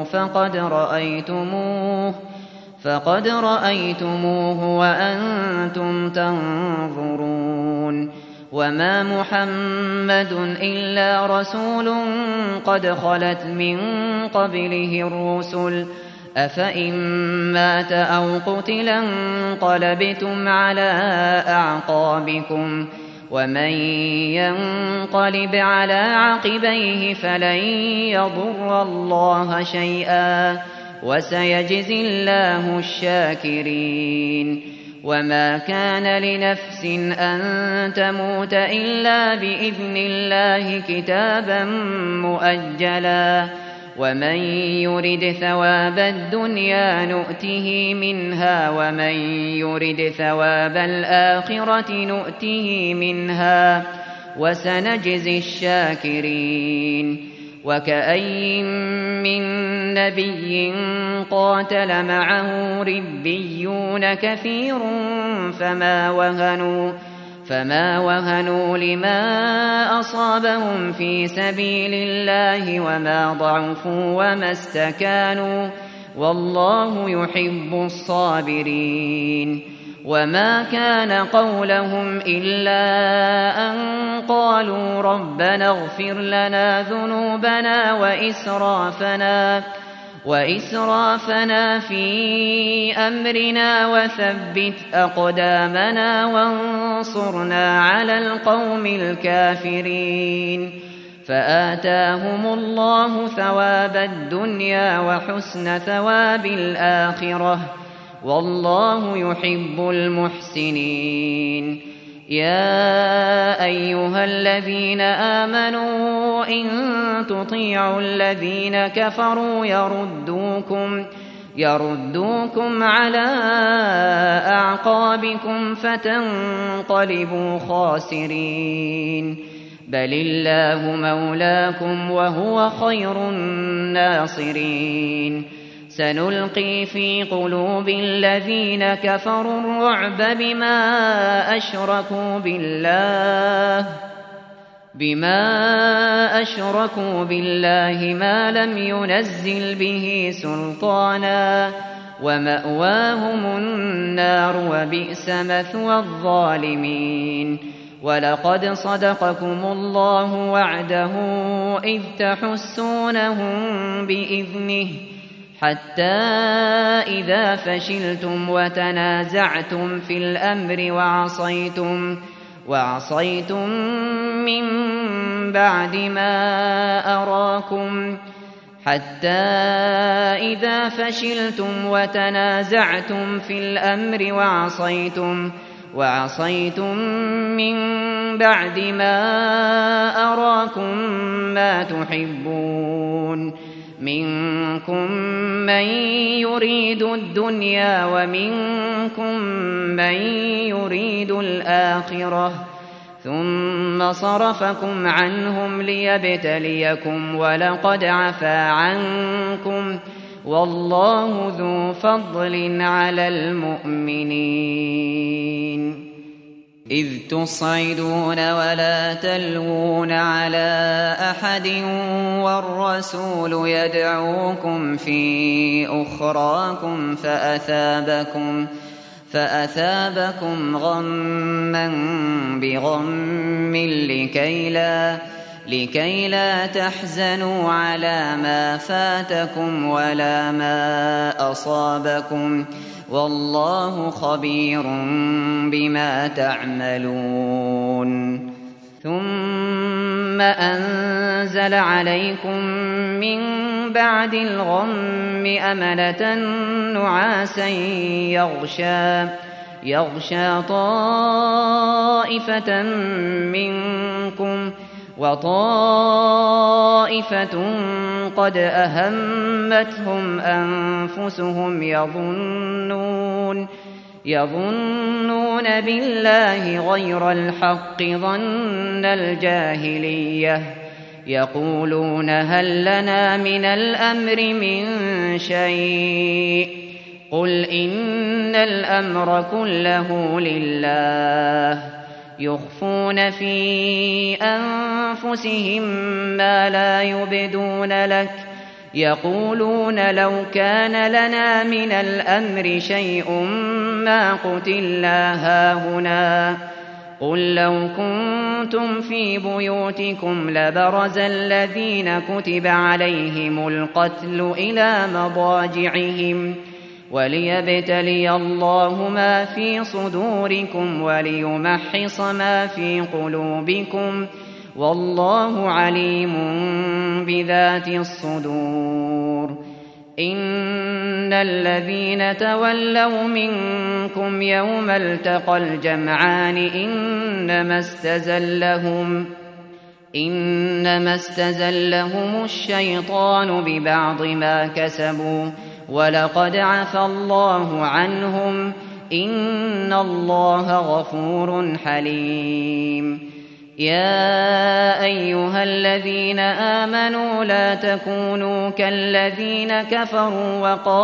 فقد رأيتموه وأنتم تنظرون وما محمد إلا رسول قد خلت من قبله الرسل أفإن مات أو قتل انقلبتم على أعقابكم ومن ينقلب على عقبيه فلن يضر الله شيئا وسيجزي الله الشاكرين وما كان لنفس أن تموت إلا بإذن الله كتابا مؤجلا ومن يرد ثواب الدنيا نؤته منها ومن يرد ثواب الآخرة نؤته منها وسنجزي الشاكرين وكأي من نبي قاتل معه ربيون كثير فما وهنوا لما أصابهم في سبيل الله وما ضعفوا وما استكانوا والله يحب الصابرين وما كان قولهم إلا أن قالوا ربنا اغفر لنا ذنوبنا وإسرافنا في أمرنا وثبت أقدامنا وانصرنا على القوم الكافرين فآتاهم الله ثواب الدنيا وحسن ثواب الآخرة والله يحب المحسنين يا أيها الذين آمنوا إن تطيعوا الذين كفروا يردوكم على أعقابكم فتنقلبوا خاسرين بل الله مولاكم وهو خير الناصرين سنلقي في قلوب الذين كفروا الرعب بما أشركوا بالله ما لم ينزل به سلطانا ومأواهم النار وبئس مثوى الظالمين ولقد صدقكم الله وعده إذ تحسونهم بإذنه حتى إذا فشلتم وتنازعتم في الأمر وعصيتم من بعد ما أراكم ما تحبون منكم من يريد الدنيا ومنكم من يريد الآخرة ثم صرفكم عنهم ليبتليكم ولقد عفا عنكم والله ذو فضل على المؤمنين. إذ تصعدون ولا تلوون على أحد والرسول يدعوكم في أخراكم فأثابكم غما بغم لكي لا تحزنوا على ما فاتكم ولا ما أصابكم والله خبير بما تعملون. ثم أنزل عليكم من بعد الغم أمنة نعاسا يغشى طائفة منكم وطائفة قد أهمتهم أنفسهم يظنون بالله غير الحق ظن الجاهلية يقولون هل لنا من الأمر من شيء قل إن الأمر كله لله يخفون في أنفسهم ما لا يبدون لك يقولون لو كان لنا من الأمر شيء ما قتلنا هاهنا قل لو كنتم في بيوتكم لبرز الذين كتب عليهم القتل إلى مضاجعهم وليبتلي الله ما في صدوركم وليمحص ما في قلوبكم والله عليم بذات الصدور. إن الذين تولوا منكم يوم التقى الجمعان إنما استزلهم الشيطان ببعض ما كسبوا ولقد عفى الله عنهم إن الله غفور حليم. يا أيها الذين آمنوا لا تكونوا كالذين كفروا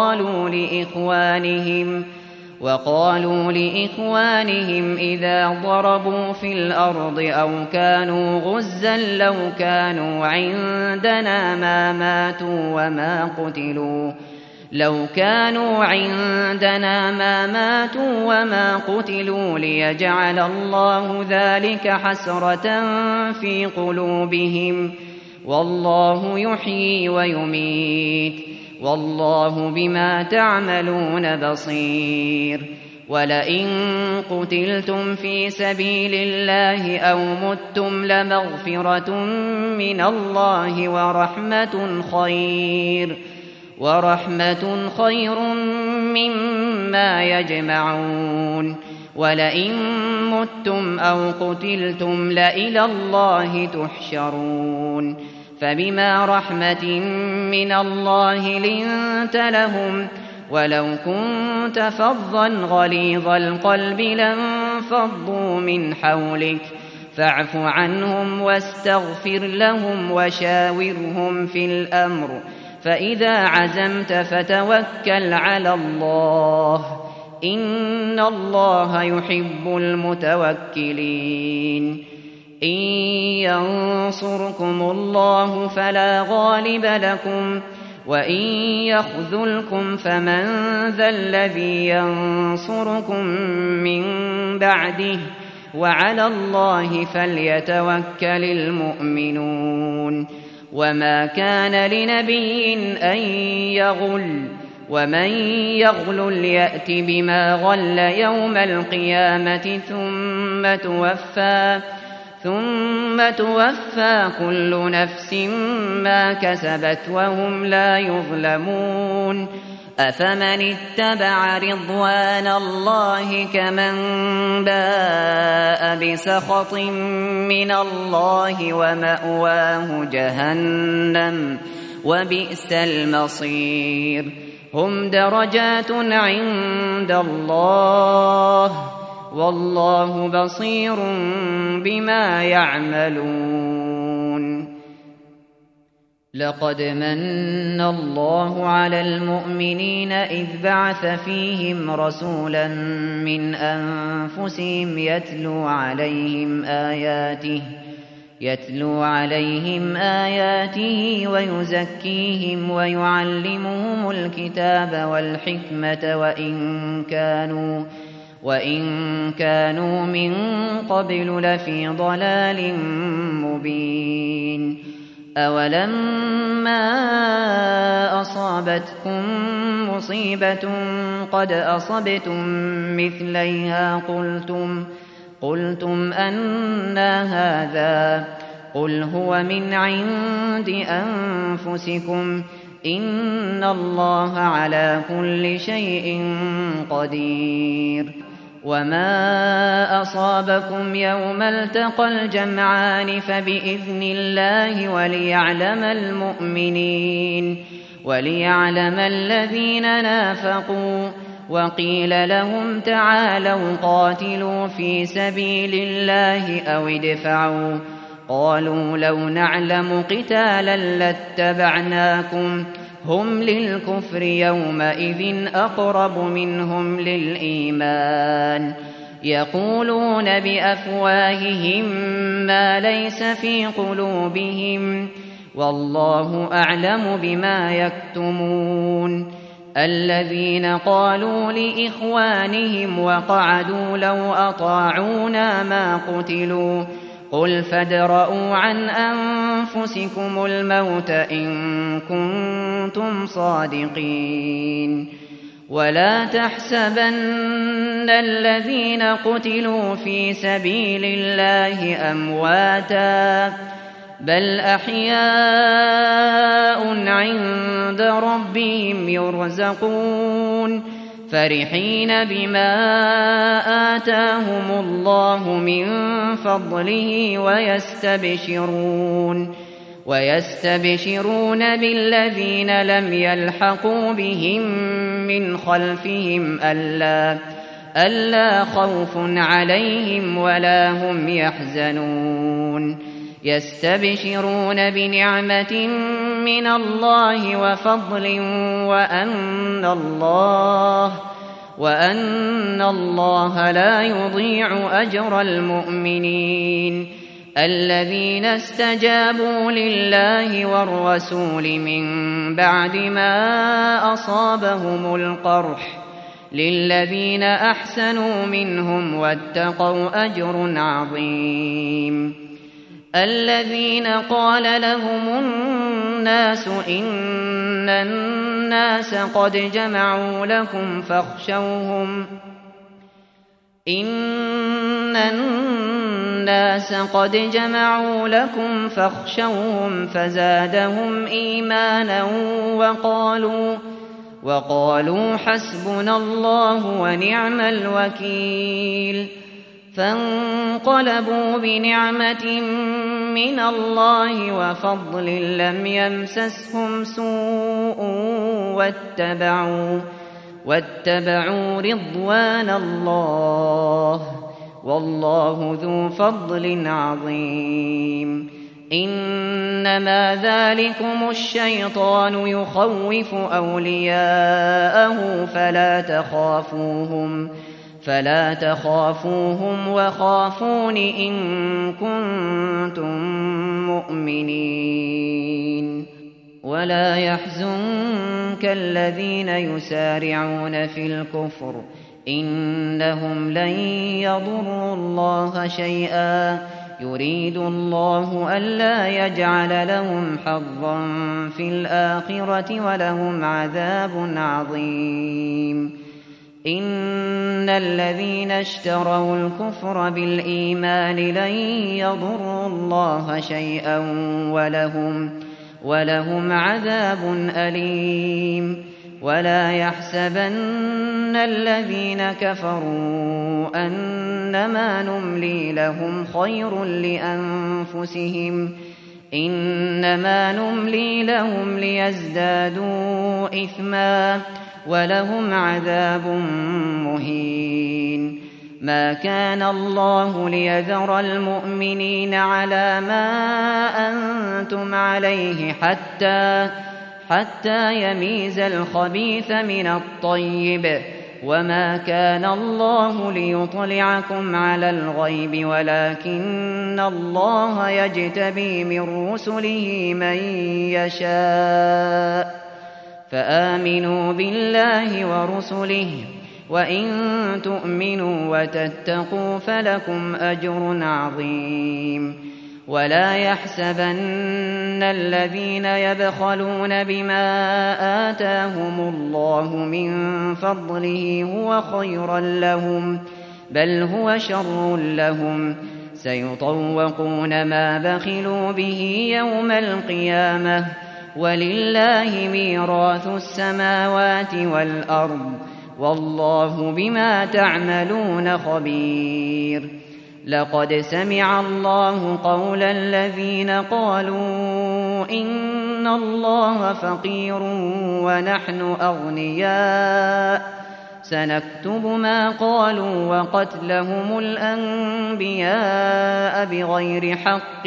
وقالوا لإخوانهم إذا ضربوا في الأرض أو كانوا غزا لو كانوا عندنا ما ماتوا وما قتلوا ليجعل الله ذلك حسرة في قلوبهم والله يحيي ويميت والله بما تعملون بصير. ولئن قتلتم في سبيل الله أو متم لمغفرة من الله ورحمة خير مما يجمعون. ولئن متم أو قتلتم لإلى الله تحشرون. فبما رحمة من الله لنت لهم ولو كنت فظا غليظ القلب لانفضوا من حولك فاعف عنهم واستغفر لهم وشاورهم في الأمر فإذا عزمت فتوكل على الله إن الله يحب المتوكلين. إن ينصركم الله فلا غالب لكم وإن يخذلكم فمن ذا الذي ينصركم من بعده وعلى الله فليتوكل المؤمنون. وما كان لنبي أن يغل ومن يغل يأت بما غل يوم القيامة ثم توفى كل نفس ما كسبت وهم لا يظلمون. أفمن اتبع رضوان الله كمن باء بسخط من الله ومأواه جهنم وبئس المصير. هم درجات عند الله والله بصير بما يعملون. لقد من الله على المؤمنين إذ بعث فيهم رسولا من أنفسهم يتلو عليهم آياته ويزكيهم ويعلمهم الكتاب والحكمة وإن كانوا من قبل لفي ضلال مبين. أولما أصابتكم مصيبة قد أصبتم مثليها قلتم أنى هذا قل هو من عند أنفسكم إن الله على كل شيء قدير. وما أصابكم يوم التقى الجمعان فبإذن الله وليعلم الذين نافقوا. وقيل لهم تعالوا قاتلوا في سبيل الله أو ادفعوا قالوا لو نعلم قتالا لاتبعناكم هم للكفر يومئذ أقرب منهم للإيمان يقولون بأفواههم ما ليس في قلوبهم والله أعلم بما يكتمون. الذين قالوا لإخوانهم وقعدوا لو أطاعونا ما قتلوا قل فادرءوا عن أنفسكم الموت إن كنتم صادقين. ولا تحسبن الذين قتلوا في سبيل الله أمواتا بل أحياء عند ربهم يرزقون فرحين بما آتاهم الله من فضله ويستبشرون بالذين لم يلحقوا بهم من خلفهم ألا خوف عليهم ولا هم يحزنون. يستبشرون بنعمة من الله وفضل وأن الله لا يضيع أجر المؤمنين. الذين استجابوا لله والرسول من بعد ما أصابهم القرح للذين أحسنوا منهم واتقوا أجر عظيم. الذين قال لهم الناس إن الناس قد جمعوا لكم فاخشوهم فزادهم إيمانا وقالوا حسبنا الله ونعم الوكيل. فانقلبوا بنعمة من الله وفضل لم يمسسهم سوء واتبعوا رضوان الله والله ذو فضل عظيم. إنما ذلكم الشيطان يخوف أولياءه فلا تخافوهم وخافون إن كنتم مؤمنين. ولا يحزنك الذين يسارعون في الكفر إنهم لن يضروا الله شيئا يريد الله ألا يجعل لهم حظا في الآخرة ولهم عذاب عظيم. إن الذين اشتروا الكفر بالإيمان لن يضروا الله شيئا ولهم عذاب أليم. ولا يحسبن الذين كفروا أنما نملي لهم خير لأنفسهم إنما نملي لهم ليزدادوا إثما ولهم عذاب مهين. ما كان الله ليذر المؤمنين على ما أنتم عليه حتى يميز الخبيث من الطيب، وما كان الله ليطلعكم على الغيب ولكن الله يجتبي من رسله من يشاء، فآمنوا بالله ورسله، وإن تؤمنوا وتتقوا فلكم أجر عظيم. ولا يحسبن الذين يبخلون بما آتاهم الله من فضله هو خيرا لهم، بل هو شر لهم، سيطوقون ما بخلوا به يوم القيامة، ولله ميراث السماوات والأرض، والله بما تعملون خبير. لقد سمع الله قول الذين قالوا إن الله فقير ونحن أغنياء، سنكتب ما قالوا وقتلهم الأنبياء بغير حق،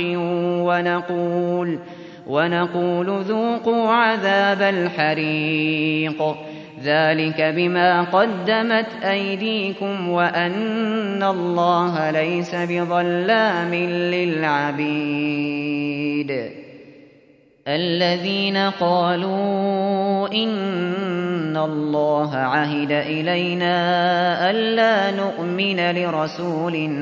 ونقول ذوقوا عذاب الحريق، ذلك بما قدمت أيديكم وأن الله ليس بظلام للعبيد. الذين قالوا إن الله عهد إلينا ألا نؤمن لرسول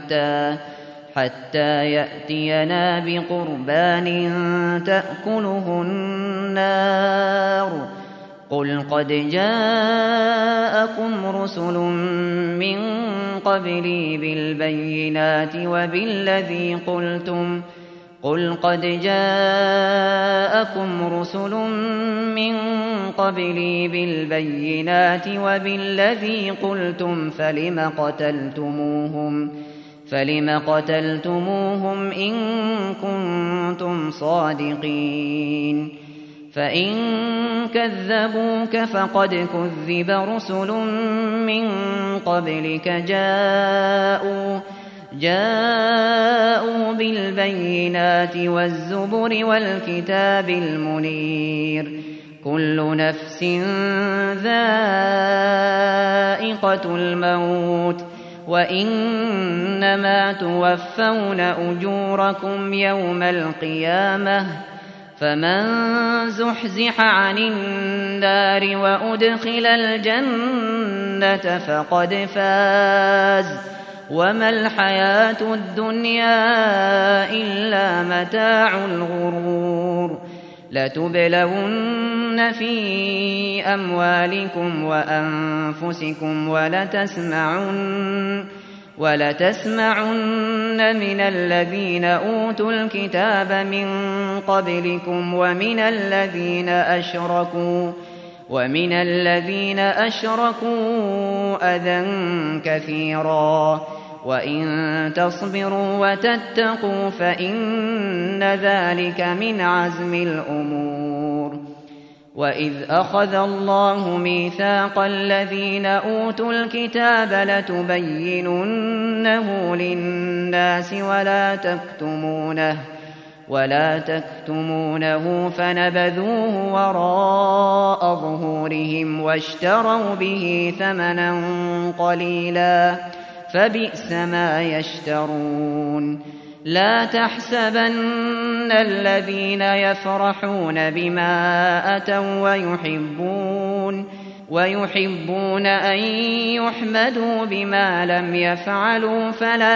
حتى يأتينا بقربان تأكله النار، قل قد جاءكم رسل من قبلي بالبينات وبالذي قلتم فلم قتلتموهم إن كنتم صادقين. فإن كذبوك فقد كذب رسل من قبلك جاءوا بالبينات والزبر والكتاب المنير، كل نفس ذائقة الموت، وإنما توفون أجوركم يوم القيامة، فمن زحزح عن النار وأدخل الجنة فقد فاز، وما الحياة الدنيا إلا متاع الغرور. لتبلون في أموالكم وأنفسكم ولتسمعن من الذين أوتوا الكتاب من قبلكم ومن الذين أشركوا أذى كثيرا، وإن تصبروا وتتقوا فإن ذلك من عزم الأمور. وإذ أخذ الله ميثاق الذين أوتوا الكتاب لتبيننه للناس ولا تكتمونه فنبذوه وراء ظهورهم واشتروا به ثمنا قليلا، فبئس ما يشترون. لا تحسبن الذين يفرحون بما أتوا ويحبون أن يحمدوا بما لم يفعلوا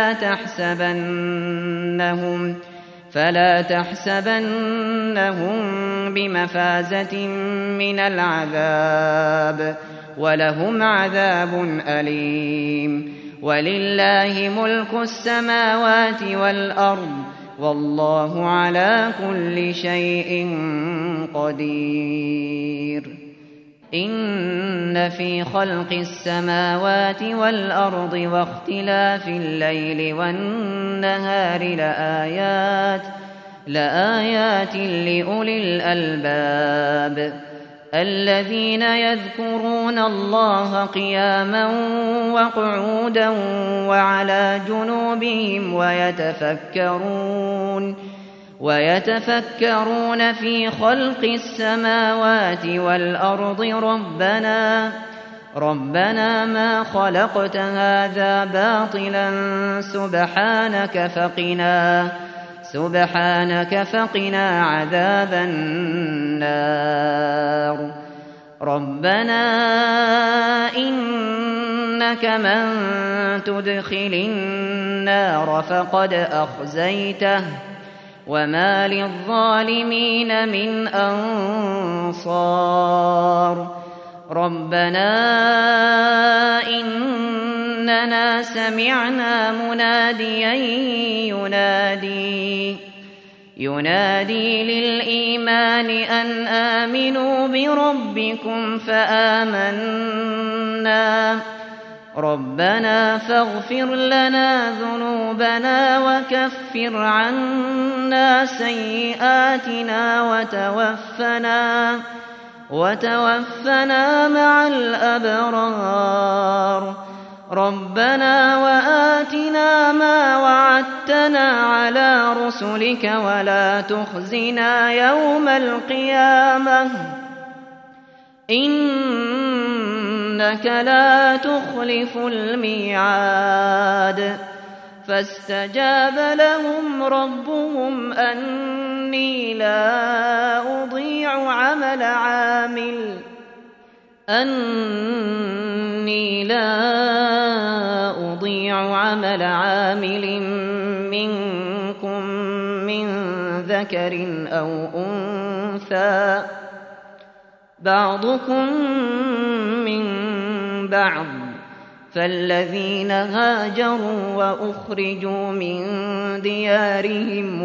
فلا تحسبنهم بمفازة من العذاب، ولهم عذاب أليم. ولله ملك السماوات والأرض، والله على كل شيء قدير. إن في خلق السماوات والأرض واختلاف الليل والنهار لآيات لأولي الألباب. الذين يذكرون الله قياما وقعودا وعلى جنوبهم ويتفكرون في خلق السماوات والأرض ربنا ما خلقت هذا باطلا سبحانك فقنا عذاب النار. ربنا إنك من تدخل النار فقد أخزيته وما للظالمين من أنصار. ربنا إننا سمعنا مناديا ينادي للإيمان أن آمنوا بربكم فآمنا. ربنا فاغفر لنا ذنوبنا وكفر عنا سيئاتنا وتوفنا مع الأبرار. ربنا وآتنا ما وعدتنا على رسلك ولا تخزنا يوم القيامة إنك لا تخلف الميعاد. فاستجاب لهم ربهم أني لا أضيع عمل عامل منكم من ذكر أو أنثى بعضكم من بعض. فالذين هاجروا وأخرجوا من ديارهم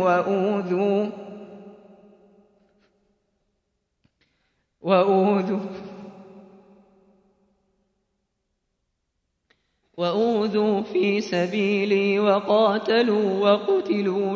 وأوذوا في سبيلي وقاتلوا وقتلوا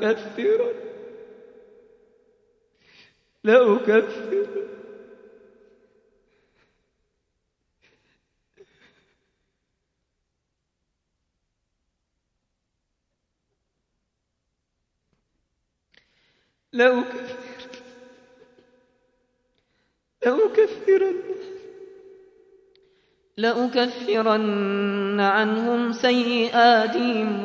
لأكفرن عنهم سيئاتهم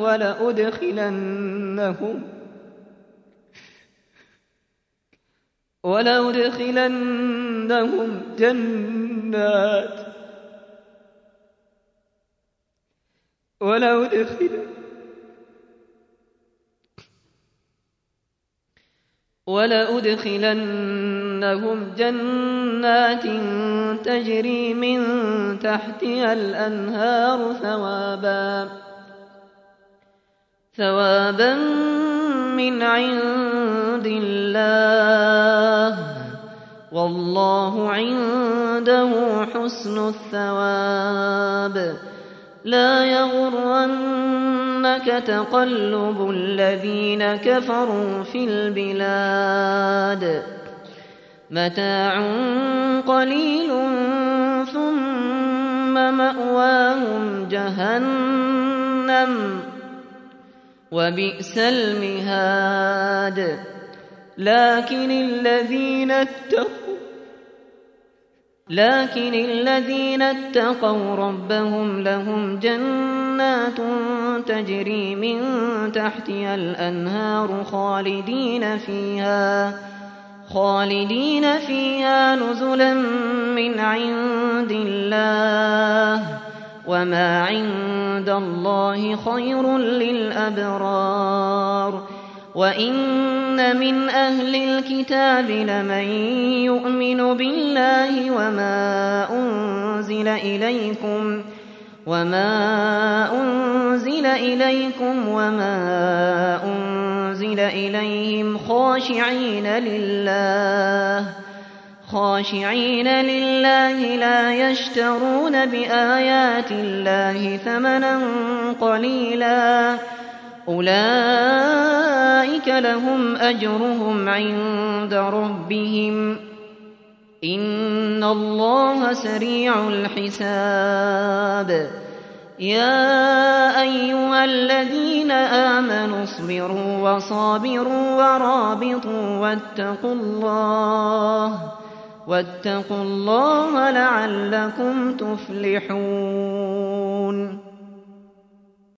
ولأدخلنهم جنات تجري من تحتها الأنهار ثوابا من عند الله والله عنده حسن الثواب. لا يغرنك تقلب الذين كفروا في البلاد متاع قليل ثم مأواهم جهنم وبئس المهاد. لكن الذين اتقوا ربهم لهم جنات تجري من تحتها الأنهار خالدين فيها نزلا من عند الله وما عند الله خير للأبرار. وإن من أهل الكتاب لمن يؤمن بالله وما أنزل إليكم وما أنزل إليهم خاشعين لله لا يشترون بآيات الله ثمنا قليلا أولئك لهم أجرهم عند ربهم إن الله سريع الحساب يا أيها الذين آمنوا اصبروا وصابروا ورابطوا واتقوا الله لعلكم تفلحون